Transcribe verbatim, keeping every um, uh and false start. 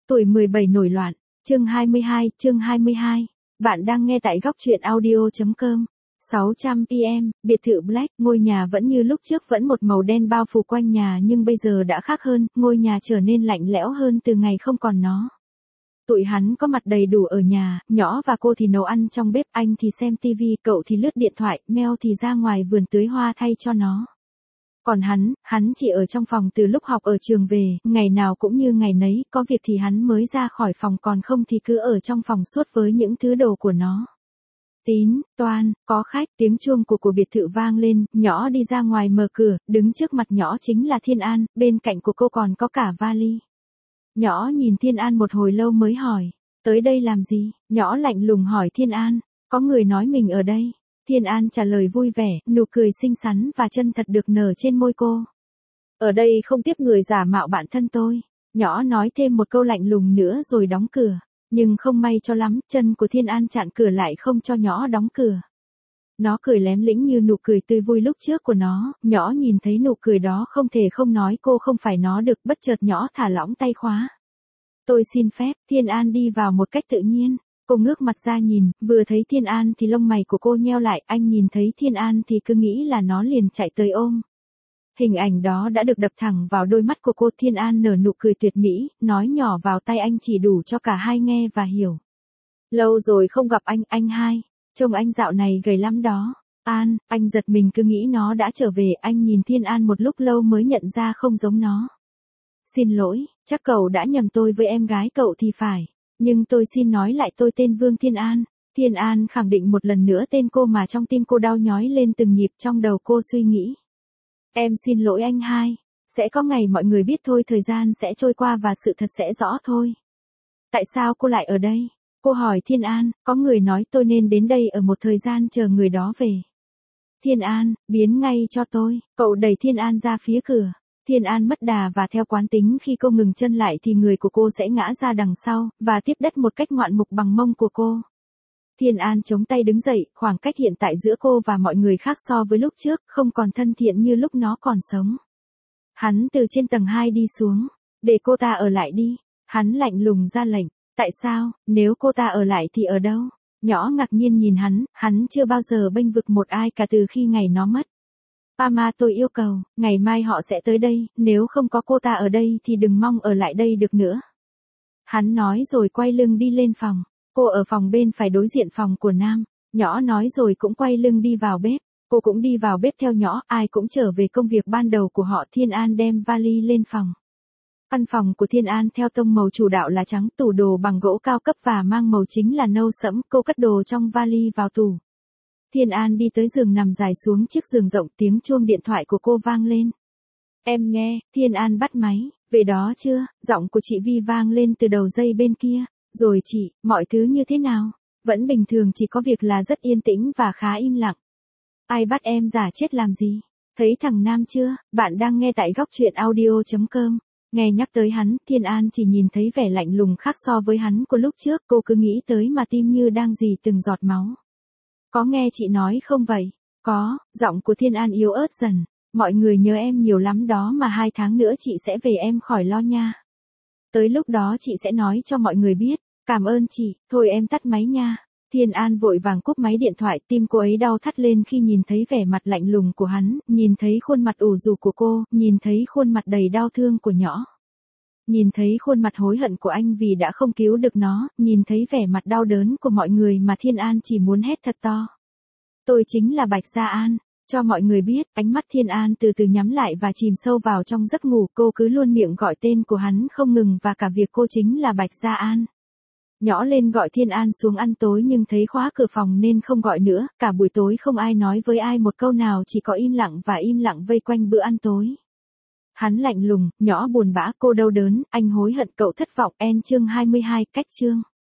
Tuổi mười bảy nổi loạn, chương hai mươi hai, chương hai mươi hai. Bạn đang nghe tại góc truyện audio.com. sáu trăm p m, biệt thự Black, ngôi nhà vẫn như lúc trước, vẫn một màu đen bao phủ quanh nhà, nhưng bây giờ đã khác hơn, ngôi nhà trở nên lạnh lẽo hơn từ ngày không còn nó. Tụi hắn có mặt đầy đủ ở nhà, nhỏ và cô thì nấu ăn trong bếp, anh thì xem tivi, cậu thì lướt điện thoại, Mel thì ra ngoài vườn tưới hoa thay cho nó. Còn hắn, hắn chỉ ở trong phòng từ lúc học ở trường về, ngày nào cũng như ngày nấy, có việc thì hắn mới ra khỏi phòng, còn không thì cứ ở trong phòng suốt với những thứ đồ của nó. Tín, Toan, có khách, tiếng chuông của của biệt thự vang lên, nhỏ đi ra ngoài mở cửa, đứng trước mặt nhỏ chính là Thiên An, bên cạnh của cô còn có cả vali. Nhỏ nhìn Thiên An một hồi lâu mới hỏi, tới đây làm gì? Nhỏ lạnh lùng hỏi Thiên An, có người nói mình ở đây. Thiên An trả lời vui vẻ, nụ cười xinh xắn và chân thật được nở trên môi cô. Ở đây không tiếp người giả mạo bạn thân tôi. Nhỏ nói thêm một câu lạnh lùng nữa rồi đóng cửa. Nhưng không may cho lắm, chân của Thiên An chặn cửa lại không cho nhỏ đóng cửa. Nó cười lém lĩnh như nụ cười tươi vui lúc trước của nó, nhỏ nhìn thấy nụ cười đó không thể không nói cô không phải nó được, bất chợt nhỏ thả lỏng tay khóa. Tôi xin phép, Thiên An đi vào một cách tự nhiên. Cô ngước mặt ra nhìn, vừa thấy Thiên An thì lông mày của cô nheo lại, anh nhìn thấy Thiên An thì cứ nghĩ là nó liền chạy tới ôm. Hình ảnh đó đã được đập thẳng vào đôi mắt của cô. Thiên An nở nụ cười tuyệt mỹ, nói nhỏ vào tai anh chỉ đủ cho cả hai nghe và hiểu. Lâu rồi không gặp anh, anh hai, trông anh dạo này gầy lắm đó. An, anh giật mình cứ nghĩ nó đã trở về, anh nhìn Thiên An một lúc lâu mới nhận ra không giống nó. Xin lỗi, chắc cậu đã nhầm tôi với em gái cậu thì phải. Nhưng tôi xin nói lại, tôi tên Vương Thiên An. Thiên An khẳng định một lần nữa tên cô mà trong tim cô đau nhói lên từng nhịp, trong đầu cô suy nghĩ. Em xin lỗi anh hai. Sẽ có ngày mọi người biết thôi, thời gian sẽ trôi qua và sự thật sẽ rõ thôi. Tại sao cô lại ở đây? Cô hỏi Thiên An, có người nói tôi nên đến đây ở một thời gian chờ người đó về. Thiên An, biến ngay cho tôi. Cậu đẩy Thiên An ra phía cửa. Thiên An mất đà và theo quán tính khi cô ngừng chân lại thì người của cô sẽ ngã ra đằng sau, và tiếp đất một cách ngoạn mục bằng mông của cô. Thiên An chống tay đứng dậy, khoảng cách hiện tại giữa cô và mọi người khác so với lúc trước, không còn thân thiện như lúc nó còn sống. Hắn từ trên tầng hai đi xuống, để cô ta ở lại đi. Hắn lạnh lùng ra lệnh, tại sao, nếu cô ta ở lại thì ở đâu? Nhỏ ngạc nhiên nhìn hắn, hắn chưa bao giờ bênh vực một ai cả từ khi ngày nó mất. Mama tôi yêu cầu, ngày mai họ sẽ tới đây, nếu không có cô ta ở đây thì đừng mong ở lại đây được nữa. Hắn nói rồi quay lưng đi lên phòng, cô ở phòng bên phải đối diện phòng của Nam. Nhỏ nói rồi cũng quay lưng đi vào bếp, cô cũng đi vào bếp theo nhỏ, ai cũng trở về công việc ban đầu của họ. Thiên An đem vali lên phòng. Căn phòng của Thiên An theo tông màu chủ đạo là trắng, tủ đồ bằng gỗ cao cấp và mang màu chính là nâu sẫm, cô cất đồ trong vali vào tủ. Thiên An đi tới giường nằm dài xuống chiếc giường rộng, tiếng chuông điện thoại của cô vang lên. Em nghe, Thiên An bắt máy, về đó chưa? Giọng của chị Vi vang lên từ đầu dây bên kia. Rồi chị, mọi thứ như thế nào? Vẫn bình thường, chỉ có việc là rất yên tĩnh và khá im lặng. Ai bắt em giả chết làm gì? Thấy thằng Nam chưa? Bạn đang nghe tại góc truyện audio.com. Nghe nhắc tới hắn, Thiên An chỉ nhìn thấy vẻ lạnh lùng khác so với hắn của lúc trước, cô cứ nghĩ tới mà tim như đang dì từng giọt máu. Có nghe chị nói không vậy? Có, giọng của Thiên An yếu ớt dần. Mọi người nhớ em nhiều lắm đó mà, hai tháng nữa chị sẽ về, em khỏi lo nha. Tới lúc đó chị sẽ nói cho mọi người biết. Cảm ơn chị, thôi em tắt máy nha. Thiên An vội vàng cúp máy điện thoại, tim cô ấy đau thắt lên khi nhìn thấy vẻ mặt lạnh lùng của hắn, nhìn thấy khuôn mặt ủ rũ của cô, nhìn thấy khuôn mặt đầy đau thương của nhỏ. Nhìn thấy khuôn mặt hối hận của anh vì đã không cứu được nó, nhìn thấy vẻ mặt đau đớn của mọi người mà Thiên An chỉ muốn hét thật to. Tôi chính là Bạch Gia An, cho mọi người biết. Ánh mắt Thiên An từ từ nhắm lại và chìm sâu vào trong giấc ngủ, cô cứ luôn miệng gọi tên của hắn không ngừng, và cả việc cô chính là Bạch Gia An. Nhỏ lên gọi Thiên An xuống ăn tối nhưng thấy khóa cửa phòng nên không gọi nữa, cả buổi tối không ai nói với ai một câu nào, chỉ có im lặng và im lặng vây quanh bữa ăn tối. Hắn lạnh lùng, nhỏ buồn bã, cô đau đớn, anh hối hận, cậu thất vọng. En chương hai mươi hai, cách chương.